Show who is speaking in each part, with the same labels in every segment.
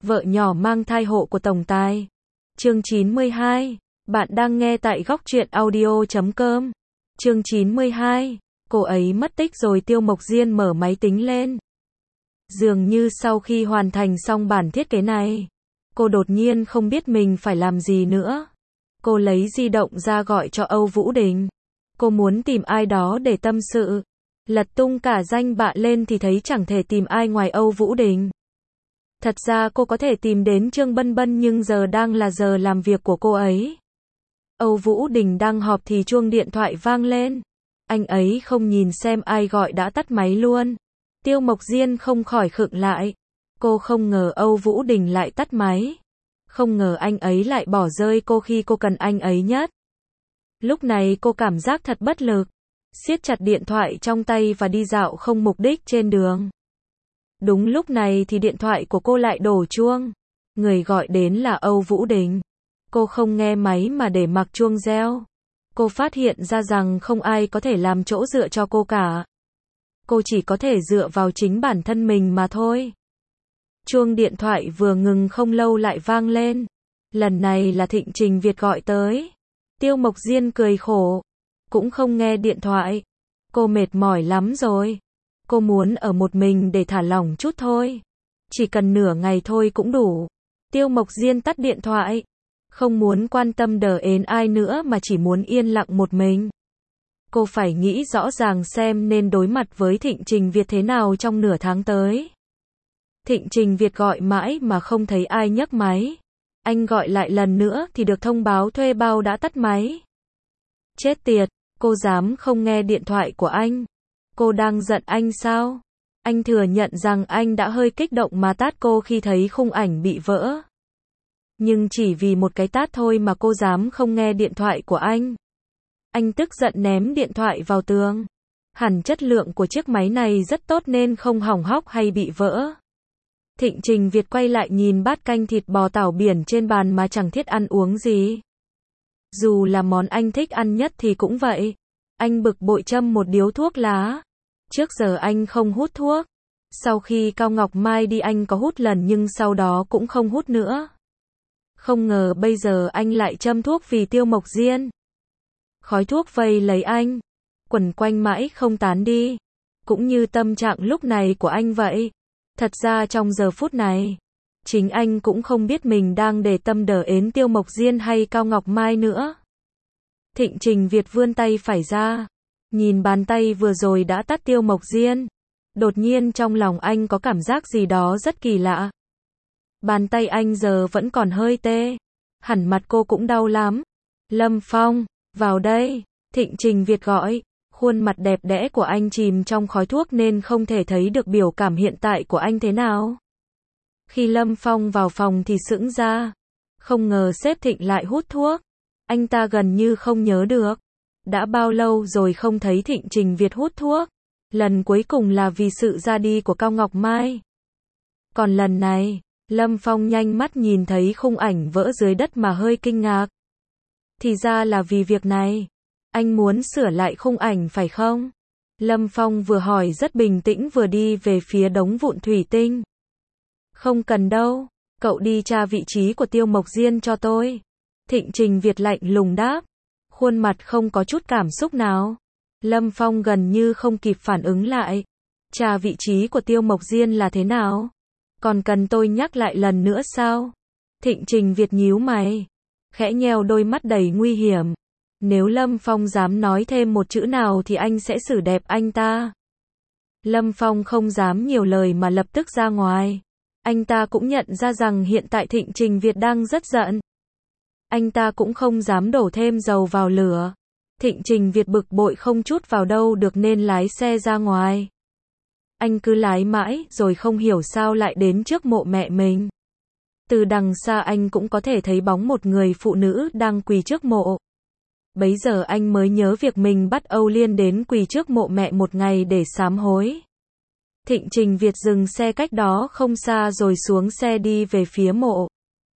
Speaker 1: Vợ nhỏ mang thai hộ của tổng tài. Chương 92. Bạn đang nghe tại góc truyện audio.com. Chương 92. Cô ấy mất tích rồi. Tiêu Mộc Diên mở máy tính lên. Dường như sau khi hoàn thành xong bản thiết kế này, cô đột nhiên không biết mình phải làm gì nữa. Cô lấy di động ra gọi cho Âu Vũ Đình. Cô muốn tìm ai đó để tâm sự. Lật tung cả danh bạ lên thì thấy chẳng thể tìm ai ngoài Âu Vũ Đình. Thật ra cô có thể tìm đến Trương Bân Bân nhưng giờ đang là giờ làm việc của cô ấy. Âu Vũ Đình đang họp thì chuông điện thoại vang lên. Anh ấy không nhìn xem ai gọi đã tắt máy luôn. Tiêu Mộc Diên không khỏi khựng lại. Cô không ngờ Âu Vũ Đình lại tắt máy. Không ngờ anh ấy lại bỏ rơi cô khi cô cần anh ấy nhất. Lúc này cô cảm giác thật bất lực. Siết chặt điện thoại trong tay và đi dạo không mục đích trên đường. Đúng lúc này thì điện thoại của cô lại đổ chuông. Người gọi đến là Âu Vũ Đình. Cô không nghe máy mà để mặc chuông reo. Cô phát hiện ra rằng không ai có thể làm chỗ dựa cho cô cả. Cô chỉ có thể dựa vào chính bản thân mình mà thôi. Chuông điện thoại vừa ngừng không lâu lại vang lên. Lần này là Thịnh Trình Việt gọi tới. Tiêu Mộc Diên cười khổ. Cũng không nghe điện thoại. Cô mệt mỏi lắm rồi. Cô muốn ở một mình để thả lỏng chút thôi. Chỉ cần nửa ngày thôi cũng đủ. Tiêu Mộc Diên tắt điện thoại. Không muốn quan tâm đờ ến ai nữa mà chỉ muốn yên lặng một mình. Cô phải nghĩ rõ ràng xem nên đối mặt với Thịnh Trình Việt thế nào trong nửa tháng tới. Thịnh Trình Việt gọi mãi mà không thấy ai nhấc máy. Anh gọi lại lần nữa thì được thông báo thuê bao đã tắt máy. Chết tiệt, cô dám không nghe điện thoại của anh. Cô đang giận anh sao? Anh thừa nhận rằng anh đã hơi kích động mà tát cô khi thấy khung ảnh bị vỡ. Nhưng chỉ vì một cái tát thôi mà cô dám không nghe điện thoại của anh. Anh tức giận ném điện thoại vào tường. Hẳn chất lượng của chiếc máy này rất tốt nên không hỏng hóc hay bị vỡ. Thịnh Trình Việt quay lại nhìn bát canh thịt bò tảo biển trên bàn mà chẳng thiết ăn uống gì. Dù là món anh thích ăn nhất thì cũng vậy. Anh bực bội châm một điếu thuốc lá. Trước giờ anh không hút thuốc. Sau khi Cao Ngọc Mai đi anh có hút lần nhưng sau đó cũng không hút nữa. Không ngờ bây giờ anh lại châm thuốc vì Tiêu Mộc Diên. Khói thuốc vây lấy anh. Quẩn quanh mãi không tán đi. Cũng như tâm trạng lúc này của anh vậy. Thật ra trong giờ phút này, chính anh cũng không biết mình đang để tâm đờ ến Tiêu Mộc Diên hay Cao Ngọc Mai nữa. Thịnh Trình Việt vươn tay phải ra. Nhìn bàn tay vừa rồi đã tát Tiêu Mộc Diên. Đột nhiên trong lòng anh có cảm giác gì đó rất kỳ lạ. Bàn tay anh giờ vẫn còn hơi tê. Hẳn mặt cô cũng đau lắm. Lâm Phong, vào đây. Thịnh Trình Việt gọi. Khuôn mặt đẹp đẽ của anh chìm trong khói thuốc nên không thể thấy được biểu cảm hiện tại của anh thế nào. Khi Lâm Phong vào phòng thì sững ra. Không ngờ sếp Thịnh lại hút thuốc. Anh ta gần như không nhớ được. Đã bao lâu rồi không thấy Thịnh Trình Việt hút thuốc. Lần cuối cùng là vì sự ra đi của Cao Ngọc Mai. Còn lần này, Lâm Phong nhanh mắt nhìn thấy khung ảnh vỡ dưới đất mà hơi kinh ngạc. Thì ra là vì việc này. Anh muốn sửa lại khung ảnh phải không? Lâm Phong vừa hỏi rất bình tĩnh vừa đi về phía đống vụn thủy tinh. Không cần đâu, cậu đi tra vị trí của Tiêu Mộc Diên cho tôi. Thịnh Trình Việt lạnh lùng đáp. Khuôn mặt không có chút cảm xúc nào. Lâm Phong gần như không kịp phản ứng lại. Tra vị trí của Tiêu Mộc Diên là thế nào? Còn cần tôi nhắc lại lần nữa sao? Thịnh Trình Việt nhíu mày. Khẽ nheo đôi mắt đầy nguy hiểm. Nếu Lâm Phong dám nói thêm một chữ nào thì anh sẽ xử đẹp anh ta. Lâm Phong không dám nhiều lời mà lập tức ra ngoài. Anh ta cũng nhận ra rằng hiện tại Thịnh Trình Việt đang rất giận. Anh ta cũng không dám đổ thêm dầu vào lửa. Thịnh Trình Việt bực bội không chút vào đâu được nên lái xe ra ngoài. Anh cứ lái mãi rồi không hiểu sao lại đến trước mộ mẹ mình. Từ đằng xa anh cũng có thể thấy bóng một người phụ nữ đang quỳ trước mộ. Bấy giờ anh mới nhớ việc mình bắt Âu Liên đến quỳ trước mộ mẹ một ngày để sám hối. Thịnh Trình Việt dừng xe cách đó không xa rồi xuống xe đi về phía mộ.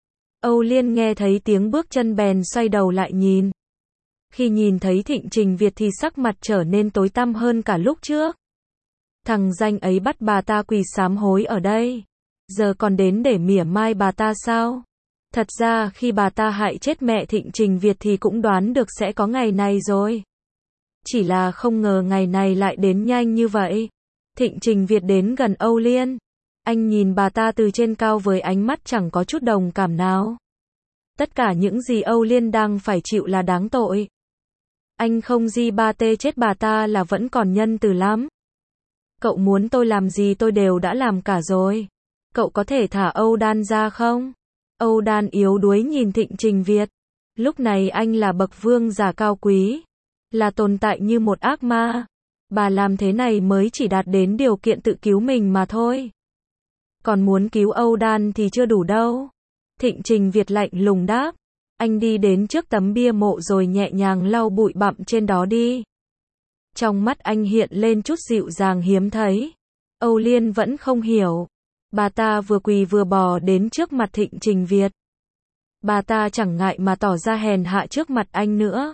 Speaker 1: Âu Liên nghe thấy tiếng bước chân bèn xoay đầu lại nhìn. Khi nhìn thấy Thịnh Trình Việt thì sắc mặt trở nên tối tăm hơn cả lúc trước. Thằng danh ấy bắt bà ta quỳ sám hối ở đây. Giờ còn đến để mỉa mai bà ta sao? Thật ra khi bà ta hại chết mẹ Thịnh Trình Việt thì cũng đoán được sẽ có ngày này rồi. Chỉ là không ngờ ngày này lại đến nhanh như vậy. Thịnh Trình Việt đến gần Âu Liên. Anh nhìn bà ta từ trên cao với ánh mắt chẳng có chút đồng cảm nào. Tất cả những gì Âu Liên đang phải chịu là đáng tội. Anh không di ba tê chết bà ta là vẫn còn nhân từ lắm. Cậu muốn tôi làm gì tôi đều đã làm cả rồi. Cậu có thể thả Âu Đan ra không? Âu Đan yếu đuối nhìn Thịnh Trình Việt. Lúc này anh là bậc vương giả cao quý. Là tồn tại như một ác ma. Bà làm thế này mới chỉ đạt đến điều kiện tự cứu mình mà thôi. Còn muốn cứu Âu Đan thì chưa đủ đâu. Thịnh Trình Việt lạnh lùng đáp. Anh đi đến trước tấm bia mộ rồi nhẹ nhàng lau bụi bặm trên đó đi. Trong mắt anh hiện lên chút dịu dàng hiếm thấy. Âu Liên vẫn không hiểu. Bà ta vừa quỳ vừa bò đến trước mặt Thịnh Trình Việt. Bà ta chẳng ngại mà tỏ ra hèn hạ trước mặt anh nữa.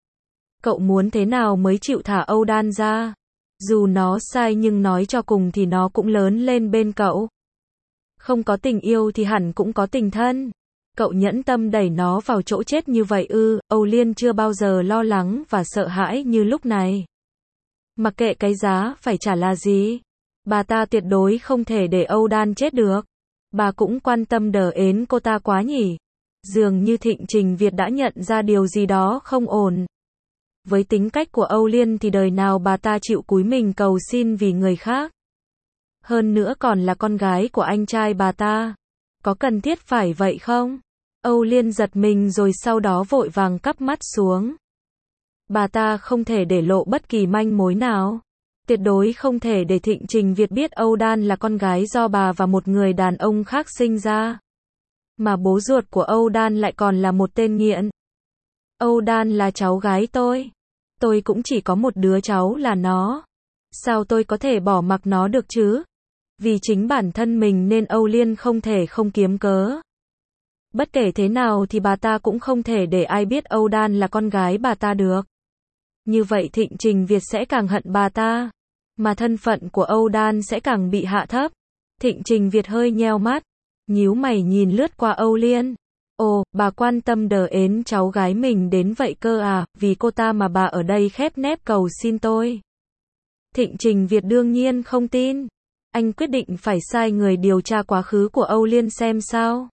Speaker 1: Cậu muốn thế nào mới chịu thả Âu Đan ra? Dù nó sai nhưng nói cho cùng thì nó cũng lớn lên bên cậu. Không có tình yêu thì hẳn cũng có tình thân. Cậu nhẫn tâm đẩy nó vào chỗ chết như vậy ư? Âu Liên chưa bao giờ lo lắng và sợ hãi như lúc này. Mặc kệ cái giá phải trả là gì, bà ta tuyệt đối không thể để Âu Đan chết được. Bà cũng quan tâm đờ ến cô ta quá nhỉ. Dường như Thịnh Trình Việt đã nhận ra điều gì đó không ổn. Với tính cách của Âu Liên thì đời nào bà ta chịu cúi mình cầu xin vì người khác. Hơn nữa còn là con gái của anh trai bà ta. Có cần thiết phải vậy không? Âu Liên giật mình rồi sau đó vội vàng cắp mắt xuống. Bà ta không thể để lộ bất kỳ manh mối nào. Tuyệt đối không thể để Thịnh Trình Việt biết Âu Đan là con gái do bà và một người đàn ông khác sinh ra. Mà bố ruột của Âu Đan lại còn là một tên nghiện. Âu Đan là cháu gái tôi. Tôi cũng chỉ có một đứa cháu là nó. Sao tôi có thể bỏ mặc nó được chứ? Vì chính bản thân mình nên Âu Liên không thể không kiếm cớ. Bất kể thế nào thì bà ta cũng không thể để ai biết Âu Đan là con gái bà ta được. Như vậy Thịnh Trình Việt sẽ càng hận bà ta. Mà thân phận của Âu Đan sẽ càng bị hạ thấp. Thịnh Trình Việt hơi nheo mắt. Nhíu mày nhìn lướt qua Âu Liên. Ồ, bà quan tâm đờ ến cháu gái mình đến vậy cơ à, vì cô ta mà bà ở đây khép nép cầu xin tôi. Thịnh Trình Việt đương nhiên không tin. Anh quyết định phải sai người điều tra quá khứ của Âu Liên xem sao.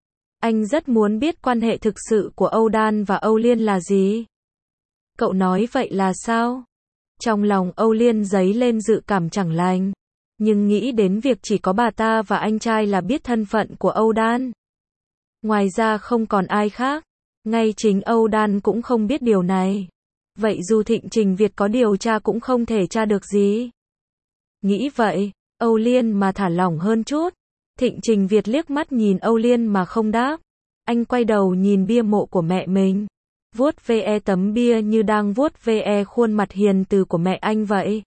Speaker 1: Anh rất muốn biết quan hệ thực sự của Âu Đan và Âu Liên là gì. Cậu nói vậy là sao? Trong lòng Âu Liên dấy lên dự cảm chẳng lành. Nhưng nghĩ đến việc chỉ có bà ta và anh trai là biết thân phận của Âu Đan. Ngoài ra không còn ai khác. Ngay chính Âu Đan cũng không biết điều này. Vậy dù Thịnh Trình Việt có điều tra cũng không thể tra được gì. Nghĩ vậy, Âu Liên mà thả lỏng hơn chút. Thịnh Trình Việt liếc mắt nhìn Âu Liên mà không đáp. Anh quay đầu nhìn bia mộ của mẹ mình. Vuốt ve tấm bia như đang vuốt ve khuôn mặt hiền từ của mẹ anh vậy.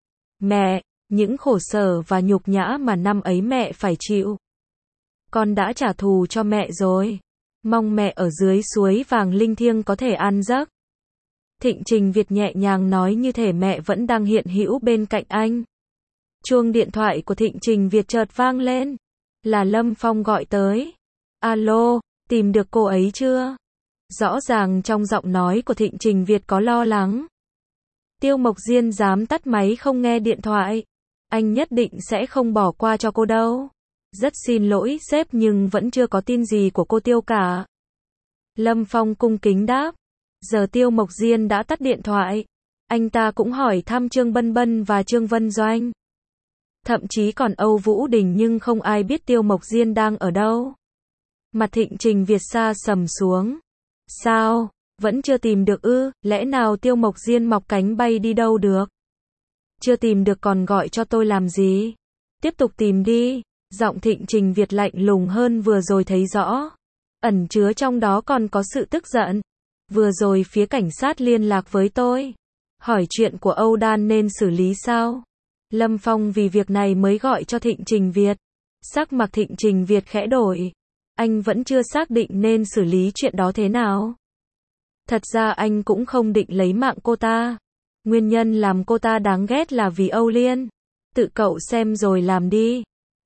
Speaker 1: Mẹ, những khổ sở và nhục nhã mà năm ấy mẹ phải chịu. Con đã trả thù cho mẹ rồi. Mong mẹ ở dưới suối vàng linh thiêng có thể an giấc. Thịnh Trình Việt nhẹ nhàng nói như thể mẹ vẫn đang hiện hữu bên cạnh anh. Chuông điện thoại của Thịnh Trình Việt chợt vang lên. Là Lâm Phong gọi tới. Alo, tìm được cô ấy chưa? Rõ ràng trong giọng nói của Thịnh Trình Việt có lo lắng. Tiêu Mộc Diên dám tắt máy không nghe điện thoại. Anh nhất định sẽ không bỏ qua cho cô đâu. Rất xin lỗi sếp nhưng vẫn chưa có tin gì của cô Tiêu cả. Lâm Phong cung kính đáp. Giờ Tiêu Mộc Diên đã tắt điện thoại. Anh ta cũng hỏi thăm Trương Bân Bân và Trương Vân Doanh. Thậm chí còn Âu Vũ Đình nhưng không ai biết Tiêu Mộc Diên đang ở đâu. Mặt Thịnh Trình Việt xa sầm xuống. Sao? Vẫn chưa tìm được ư? Lẽ nào Tiêu Mộc Diên mọc cánh bay đi đâu được? Chưa tìm được còn gọi cho tôi làm gì? Tiếp tục tìm đi. Giọng Thịnh Trình Việt lạnh lùng hơn vừa rồi thấy rõ. Ẩn chứa trong đó còn có sự tức giận. Vừa rồi phía cảnh sát liên lạc với tôi. Hỏi chuyện của Âu Đan nên xử lý sao? Lâm Phong vì việc này mới gọi cho Thịnh Trình Việt. Sắc mặt Thịnh Trình Việt khẽ đổi. Anh vẫn chưa xác định nên xử lý chuyện đó thế nào. Thật ra anh cũng không định lấy mạng cô ta. Nguyên nhân làm cô ta đáng ghét là vì Âu Liên. Tự cậu xem rồi làm đi.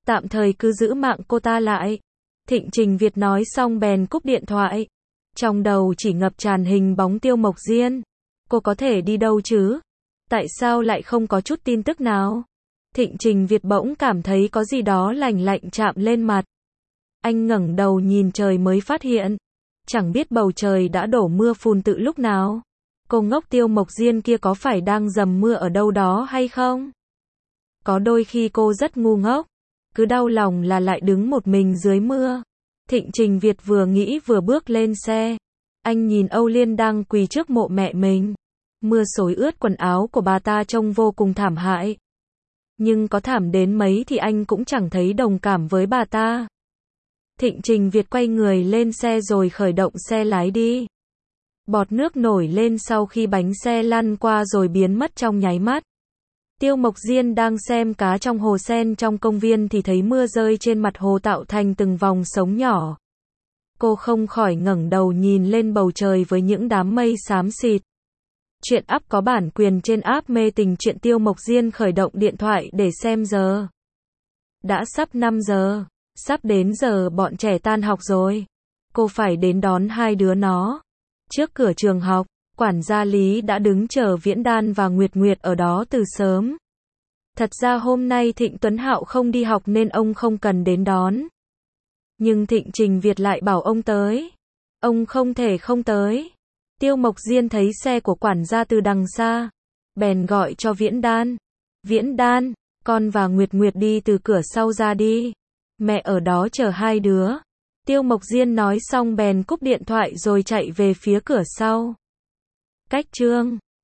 Speaker 1: Tạm thời cứ giữ mạng cô ta lại. Thịnh Trình Việt nói xong bèn cúp điện thoại. Trong đầu chỉ ngập tràn hình bóng Tiêu Mộc Diên. Cô có thể đi đâu chứ? Tại sao lại không có chút tin tức nào? Thịnh Trình Việt bỗng cảm thấy có gì đó lạnh lạnh chạm lên mặt. Anh ngẩng đầu nhìn trời mới phát hiện. Chẳng biết bầu trời đã đổ mưa phùn từ lúc nào. Cô ngốc Tiêu Mộc Diên kia có phải đang dầm mưa ở đâu đó hay không? Có đôi khi cô rất ngu ngốc. Cứ đau lòng là lại đứng một mình dưới mưa. Thịnh Trình Việt vừa nghĩ vừa bước lên xe. Anh nhìn Âu Liên đang quỳ trước mộ mẹ mình. Mưa xối ướt quần áo của bà ta trông vô cùng thảm hại. Nhưng có thảm đến mấy thì anh cũng chẳng thấy đồng cảm với bà ta. Thịnh Trình Việt quay người lên xe rồi khởi động xe lái đi. Bọt nước nổi lên sau khi bánh xe lăn qua rồi biến mất trong nháy mắt. Tiêu Mộc Diên đang xem cá trong hồ sen trong công viên thì thấy mưa rơi trên mặt hồ tạo thành từng vòng sống nhỏ. Cô không khỏi ngẩng đầu nhìn lên bầu trời với những đám mây xám xịt. Chuyện app có bản quyền trên app Mê Tình Chuyện. Tiêu Mộc Diên khởi động điện thoại để xem giờ. Đã sắp 5 giờ. Sắp đến giờ bọn trẻ tan học rồi. Cô phải đến đón hai đứa nó. Trước cửa trường học, quản gia Lý đã đứng chờ Viễn Đan và Nguyệt Nguyệt ở đó từ sớm. Thật ra hôm nay Thịnh Tuấn Hạo không đi học nên ông không cần đến đón. Nhưng Thịnh Trình Việt lại bảo ông tới. Ông không thể không tới. Tiêu Mộc Diên thấy xe của quản gia từ đằng xa. Bèn gọi cho Viễn Đan. Viễn Đan, con và Nguyệt Nguyệt đi từ cửa sau ra đi. Mẹ ở đó chờ hai đứa. Tiêu Mộc Diên nói xong bèn cúp điện thoại rồi chạy về phía cửa sau. Cách chương